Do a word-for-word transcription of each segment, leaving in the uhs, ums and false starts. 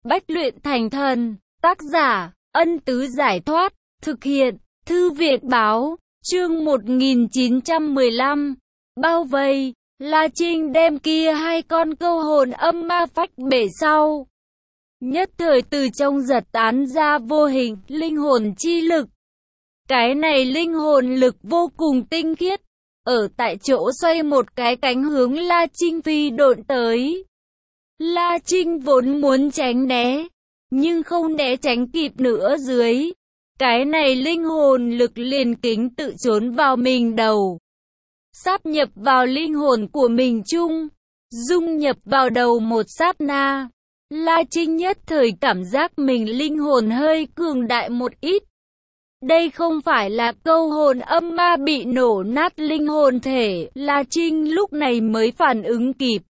Bách luyện thành thần. Tác giả, Ân Tứ Giải Thoát. Thực hiện, Thư viện Báo. Chương một nghìn chín trăm mười lăm. Bao vây. La Trinh đem kia hai con câu hồn âm ma phách bể sau. Nhất thời từ trong giật tán ra vô hình, linh hồn chi lực. Cái này linh hồn lực vô cùng tinh khiết. Ở tại chỗ xoay một cái cánh hướng La Trinh phi độn tới. La Trinh vốn muốn tránh né, nhưng không né tránh kịp nữa dưới. Cái này linh hồn lực liền kính tự trốn vào mình đầu. Sáp nhập vào linh hồn của mình chung, dung nhập vào đầu một sát na. La Trinh nhất thời cảm giác mình linh hồn hơi cường đại một ít. Đây không phải là câu hồn âm ma bị nổ nát linh hồn thể, La Trinh lúc này mới phản ứng kịp.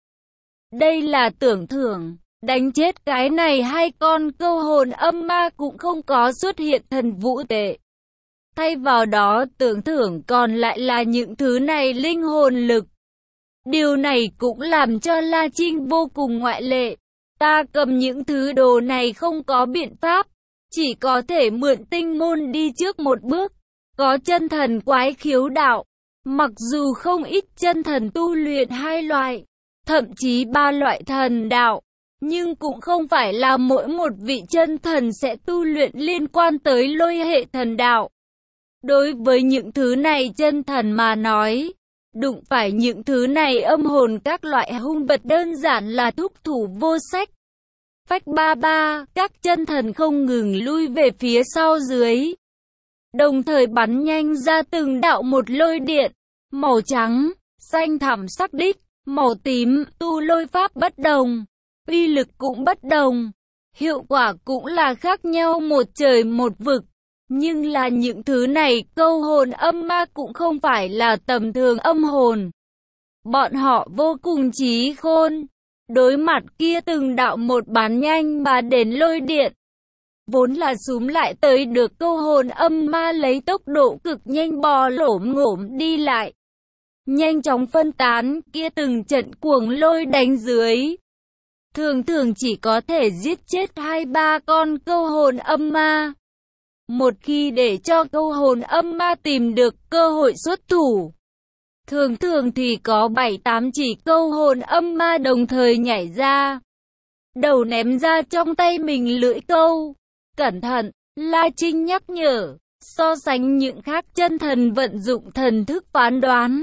Đây là tưởng thưởng, đánh chết cái này hai con câu hồn âm ma cũng không có xuất hiện thần vũ tệ. Thay vào đó tưởng thưởng còn lại là những thứ này linh hồn lực. Điều này cũng làm cho La Trinh vô cùng ngoại lệ. Ta cầm những thứ đồ này không có biện pháp, chỉ có thể mượn tinh môn đi trước một bước. Có chân thần quái khiếu đạo, mặc dù không ít chân thần tu luyện hai loại, thậm chí ba loại thần đạo, nhưng cũng không phải là mỗi một vị chân thần sẽ tu luyện liên quan tới lôi hệ thần đạo. Đối với những thứ này chân thần mà nói, đụng phải những thứ này âm hồn các loại hung vật đơn giản là thúc thủ vô sách. Phách ba ba, các chân thần không ngừng lui về phía sau dưới, đồng thời bắn nhanh ra từng đạo một lôi điện, màu trắng, xanh thẳm sắc đích, màu tím, tu lôi pháp bất đồng, uy lực cũng bất đồng, hiệu quả cũng là khác nhau một trời một vực. Nhưng là những thứ này câu hồn âm ma cũng không phải là tầm thường âm hồn. Bọn họ vô cùng trí khôn. Đối mặt kia từng đạo một bắn nhanh mà đến lôi điện, vốn là súm lại tới được câu hồn âm ma lấy tốc độ cực nhanh bò lổm ngổm đi lại. Nhanh chóng phân tán kia từng trận cuồng lôi đánh dưới. Thường thường chỉ có thể giết chết hai ba con câu hồn âm ma. Một khi để cho câu hồn âm ma tìm được cơ hội xuất thủ, thường thường thì có bảy tám chỉ câu hồn âm ma đồng thời nhảy ra, đầu ném ra trong tay mình lưỡi câu. Cẩn thận, La Trinh nhắc nhở, so sánh những khác chân thần vận dụng thần thức phán đoán.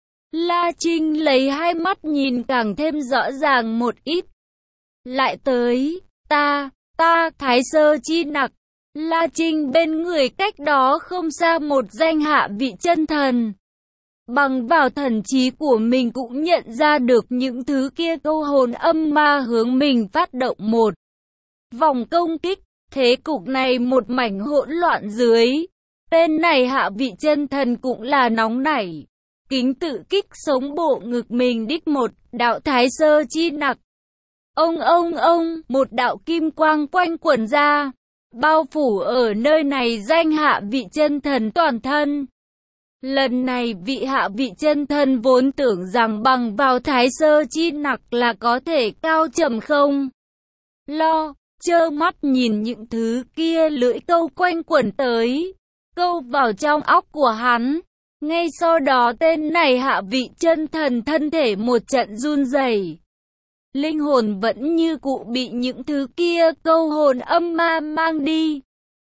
La Trinh lấy hai mắt nhìn càng thêm rõ ràng một ít. Lại tới, ta, ta, Thái Sơ Chi Nặc. La Trinh bên người cách đó không xa một danh hạ vị chân thần. Bằng vào thần trí của mình cũng nhận ra được những thứ kia câu hồn âm ma hướng mình phát động một vòng công kích. Thế cục này một mảnh hỗn loạn dưới. Tên này hạ vị chân thần cũng là nóng nảy. Kính tự kích sống bộ ngực mình đích một đạo Thái Sơ Chi Nặc. Ông ông ông, một đạo kim quang quanh quẩn ra, bao phủ ở nơi này danh hạ vị chân thần toàn thân. Lần này vị hạ vị chân thần vốn tưởng rằng bằng vào Thái Sơ Chi Nặc là có thể cao trầm không lo, trơ mắt nhìn những thứ kia lưỡi câu quanh quẩn tới, câu vào trong óc của hắn. Ngay sau đó tên này hạ vị chân thần thân thể một trận run rẩy. Linh hồn vẫn như cụ bị những thứ kia câu hồn âm ma mang đi.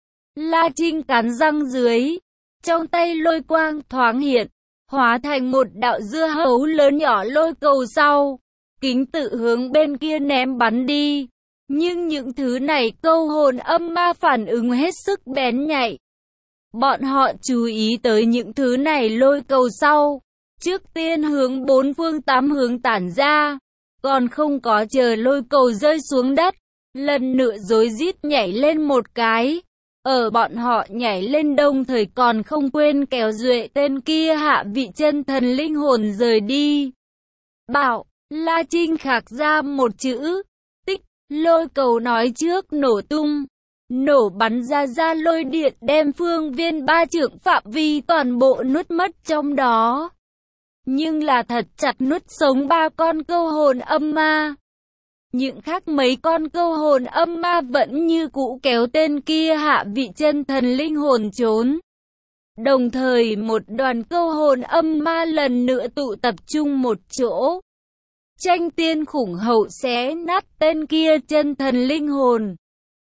La Trinh cắn răng dưới, trong tay lôi quang thoáng hiện, hóa thành một đạo dưa hấu lớn nhỏ lôi cầu sau, kính tự hướng bên kia ném bắn đi. Nhưng những thứ này câu hồn âm ma phản ứng hết sức bén nhạy. Bọn họ chú ý tới những thứ này lôi cầu sau, trước tiên hướng bốn phương tám hướng tản ra. Còn không có chờ lôi cầu rơi xuống đất, lần nữa rối rít nhảy lên một cái. Ở bọn họ nhảy lên đồng thời còn không quên kéo duệ tên kia hạ vị chân thần linh hồn rời đi. Bảo, La Trinh khạc ra một chữ, tích, lôi cầu nói trước nổ tung. Nổ bắn ra ra lôi điện đem phương viên ba trượng phạm vi toàn bộ nuốt mất trong đó. Nhưng là thật chặt nuốt sống ba con câu hồn âm ma. những khác mấy con câu hồn âm ma vẫn như cũ kéo tên kia hạ vị chân thần linh hồn trốn. Đồng thời một đoàn câu hồn âm ma lần nữa tụ tập trung một chỗ. Tranh tiên khủng hậu xé nát tên kia chân thần linh hồn.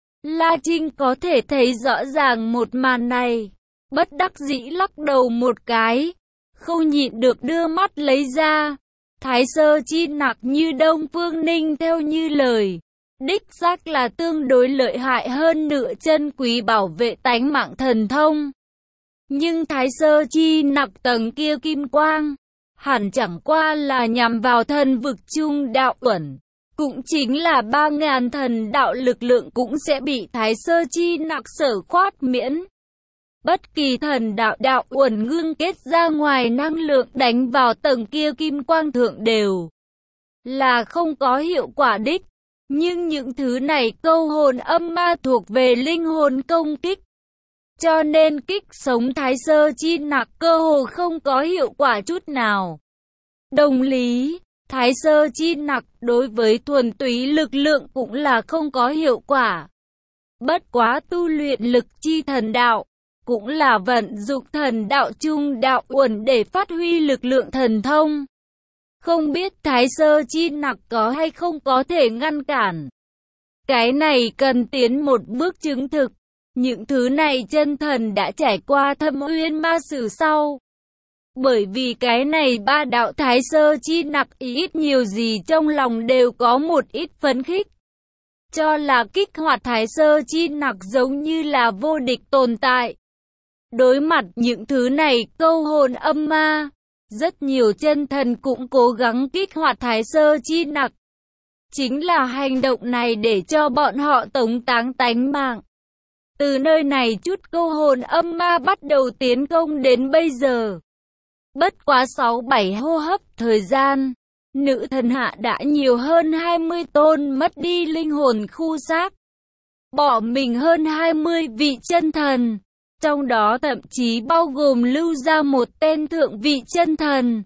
La Trinh có thể thấy rõ ràng một màn này. Bất đắc dĩ lắc đầu một cái. Không nhịn được đưa mắt lấy ra. Thái sơ chi nặc như Đông Phương Ninh theo như lời. Đích xác là tương đối lợi hại hơn nửa chân quý bảo vệ tánh mạng thần thông. Nhưng thái sơ chi nặc tầng kia kim quang, hẳn chẳng qua là nhằm vào thần vực chung đạo uẩn. Cũng chính là ba ngàn thần đạo lực lượng cũng sẽ bị thái sơ chi nặc sở khoát miễn. Bất kỳ thần đạo đạo uẩn ngưng kết ra ngoài năng lượng đánh vào tầng kia kim quang thượng đều là không có hiệu quả đích. Nhưng những thứ này câu hồn âm ma thuộc về linh hồn công kích. Cho nên kích sống thái sơ chi nặc cơ hồ không có hiệu quả chút nào. Đồng lý, thái sơ chi nặc đối với thuần túy lực lượng cũng là không có hiệu quả. Bất quá tu luyện lực chi thần đạo, cũng là vận dụng thần đạo chung đạo uẩn để phát huy lực lượng thần thông. Không biết thái sơ chi nặc có hay không có thể ngăn cản. Cái này cần tiến một bước chứng thực. Những thứ này chân thần đã trải qua thâm uyên ma sử sau. Bởi vì cái này ba đạo thái sơ chi nặc ít nhiều gì trong lòng đều có một ít phấn khích. Cho là kích hoạt thái sơ chi nặc giống như là vô địch tồn tại. Đối mặt những thứ này câu hồn âm ma, rất nhiều chân thần cũng cố gắng kích hoạt thái sơ chi nặc. Chính là hành động này để cho bọn họ tống táng tánh mạng. Từ nơi này chút câu hồn âm ma bắt đầu tiến công đến bây giờ. Bất quá sáu bảy hô hấp thời gian, nữ thần hạ đã nhiều hơn hai mươi tôn mất đi linh hồn khu xác. Bỏ mình hơn hai mươi vị chân thần, trong đó thậm chí bao gồm lưu ra một tên thượng vị chân thần.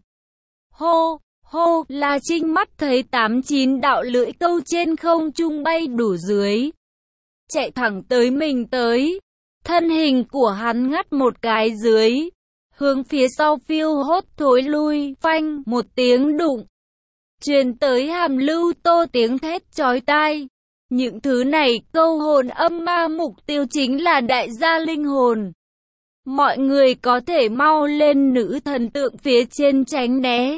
Hô, hô, La Trinh mắt thấy tám chín đạo lưỡi câu trên không trung bay đủ dưới. Chạy thẳng tới mình tới. Thân hình của hắn ngắt một cái dưới. Hướng phía sau phiêu hốt thối lui. Phanh một tiếng đụng. Truyền tới hàm lưu tô tiếng thét chói tai. Những thứ này câu hồn âm ma mục tiêu chính là đại gia linh hồn. Mọi người có thể mau lên nữ thần tượng phía trên tránh né.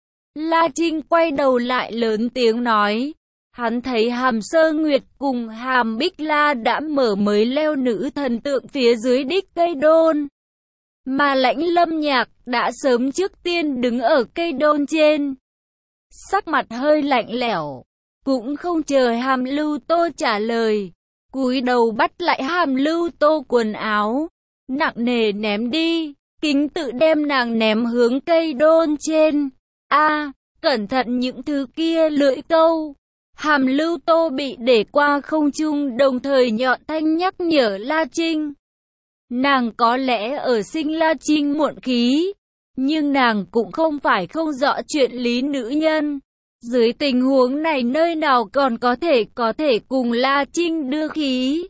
La Trinh quay đầu lại lớn tiếng nói. Hắn thấy Hàm Sơ Nguyệt cùng Hàm Bích La đã mở mới leo nữ thần tượng phía dưới đích cây đôn. Mà Lãnh Lâm Nhạc đã sớm trước tiên đứng ở cây đôn trên. Sắc mặt hơi lạnh lẽo, cũng không chờ Hàm Lưu Tô trả lời. Cúi đầu bắt lại Hàm Lưu Tô quần áo, nặng nề ném đi, kính tự đem nàng ném hướng cây đôn trên. A, cẩn thận những thứ kia lưỡi câu. Hàm Lưu Tô bị để qua không trung đồng thời nhọn thanh nhắc nhở La Trinh. Nàng có lẽ ở sinh La Trinh muộn khí, nhưng nàng cũng không phải không rõ chuyện lý nữ nhân. Dưới tình huống này nơi nào còn có thể có thể cùng La Trinh đưa khí.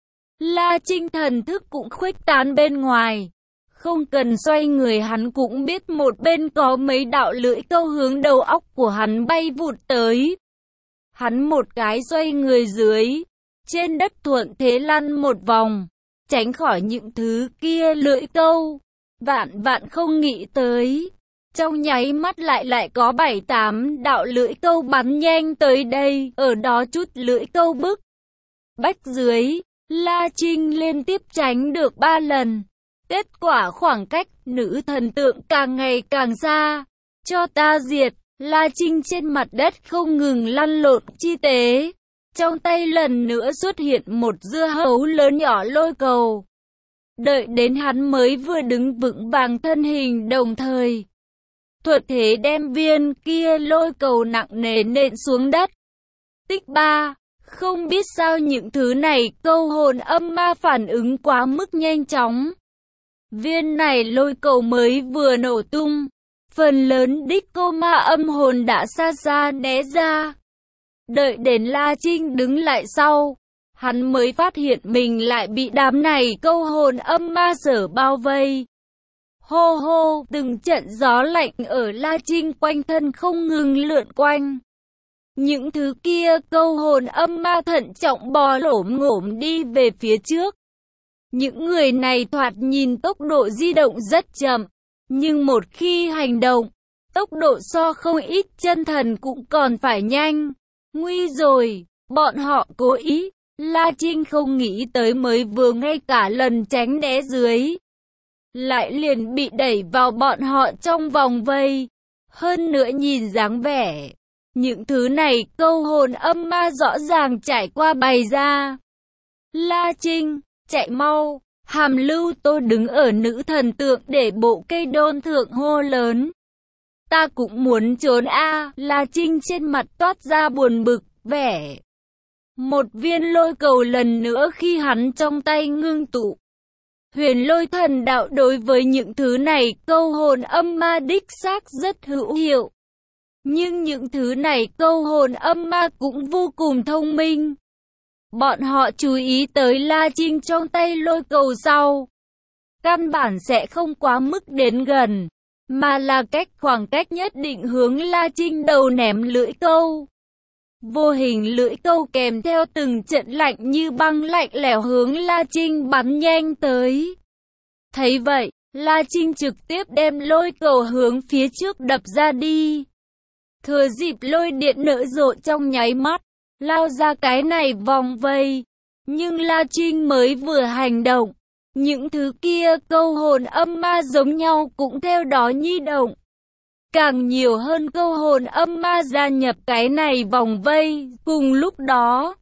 La Trinh thần thức cũng khuếch tán bên ngoài. Không cần xoay người hắn cũng biết một bên có mấy đạo lưỡi câu hướng đầu óc của hắn bay vụt tới. Hắn một cái xoay người dưới, trên đất thuận thế lăn một vòng, tránh khỏi những thứ kia lưỡi câu. Vạn vạn không nghĩ tới, trong nháy mắt lại lại có bảy tám đạo lưỡi câu bắn nhanh tới đây, ở đó chút lưỡi câu bức bách dưới, La Trinh liên tiếp tránh được ba lần. Kết quả khoảng cách nữ thần tượng càng ngày càng xa. Cho ta diệt. La Trinh trên mặt đất không ngừng lăn lộn chi tế. Trong tay lần nữa xuất hiện một dưa hấu lớn nhỏ lôi cầu. Đợi đến hắn mới vừa đứng vững vàng thân hình đồng thời. Thuật thế đem viên kia lôi cầu nặng nề nện xuống đất. Tích ba. Không biết sao những thứ này câu hồn âm ma phản ứng quá mức nhanh chóng. Viên này lôi cầu mới vừa nổ tung. Phần lớn đích cô ma âm hồn đã xa xa né ra. Đợi đến La Trinh đứng lại sau, hắn mới phát hiện mình lại bị đám này câu hồn âm ma sở bao vây. Hô hô, từng trận gió lạnh ở La Trinh quanh thân không ngừng lượn quanh. Những thứ kia câu hồn âm ma thận trọng bò lổm ngổm đi về phía trước. Những người này thoạt nhìn tốc độ di động rất chậm, nhưng một khi hành động, tốc độ so không ít chân thần cũng còn phải nhanh. Nguy rồi, bọn họ cố ý. La Trinh không nghĩ tới mới vừa ngay cả lần tránh né dưới, lại liền bị đẩy vào bọn họ trong vòng vây. Hơn nữa nhìn dáng vẻ, những thứ này câu hồn âm ma rõ ràng trải qua bày ra. La Trinh, chạy mau! Hàm Lưu Tô đứng ở nữ thần tượng để bộ cây đôn thượng hô lớn. Ta cũng muốn trốn a. À. La Trinh trên mặt toát ra buồn bực, vẻ. Một viên lôi cầu lần nữa khi hắn trong tay ngưng tụ. Huyền lôi thần đạo đối với những thứ này câu hồn âm ma đích xác rất hữu hiệu. Nhưng những thứ này câu hồn âm ma cũng vô cùng thông minh. Bọn họ chú ý tới La Trinh trong tay lôi cầu sau. Căn bản sẽ không quá mức đến gần, mà là cách khoảng cách nhất định hướng La Trinh đầu ném lưỡi câu. Vô hình lưỡi câu kèm theo từng trận lạnh như băng lạnh lẽo hướng La Trinh bắn nhanh tới. Thấy vậy, La Trinh trực tiếp đem lôi cầu hướng phía trước đập ra đi. Thừa dịp lôi điện nở rộ trong nháy mắt, lao ra cái này vòng vây. Nhưng La Trinh mới vừa hành động, những thứ kia câu hồn âm ma giống nhau cũng theo đó nhi động. Càng nhiều hơn câu hồn âm ma gia nhập cái này vòng vây. Cùng lúc đó,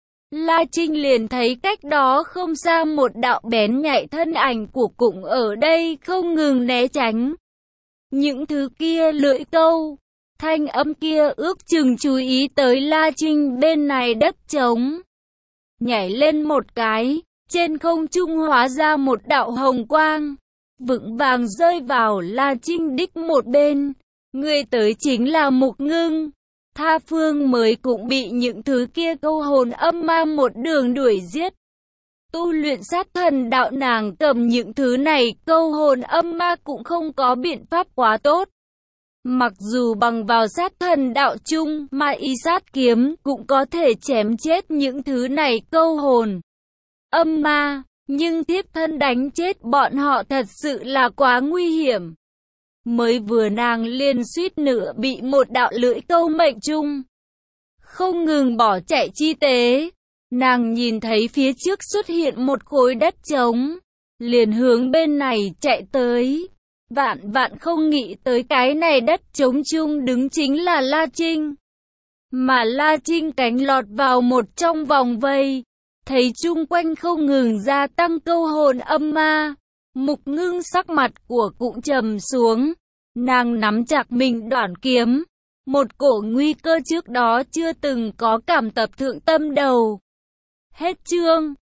La Trinh liền thấy cách đó không xa một đạo bén nhạy thân ảnh của cũng ở đây không ngừng né tránh. Những thứ kia lưỡi câu, thanh âm kia ước chừng chú ý tới La Trinh bên này đất trống. Nhảy lên một cái, trên không trung hóa ra một đạo hồng quang, vững vàng rơi vào La Trinh đích một bên. Người tới chính là Mục Ngưng. Tha Phương mới cũng bị những thứ kia câu hồn âm ma một đường đuổi giết. Tu luyện sát thần đạo nàng cầm những thứ này câu hồn âm ma cũng không có biện pháp quá tốt. Mặc dù bằng vào sát thần đạo chung mà y sát kiếm cũng có thể chém chết những thứ này câu hồn âm ma, nhưng tiếp thân đánh chết bọn họ thật sự là quá nguy hiểm. Mới vừa nàng liền suýt nữa bị một đạo lưỡi câu mệnh trung. Không ngừng bỏ chạy chi tế, nàng nhìn thấy phía trước xuất hiện một khối đất trống, liền hướng bên này chạy tới. Vạn vạn không nghĩ tới cái này đất trống chung đứng chính là La Trinh. Mà La Trinh cánh lọt vào một trong vòng vây, thấy chung quanh không ngừng gia tăng câu hồn âm ma. Mục Ngưng sắc mặt của cũng trầm xuống, nàng nắm chặt mình đoạn kiếm, một cổ nguy cơ trước đó chưa từng có cảm tập thượng tâm đầu. Hết chương.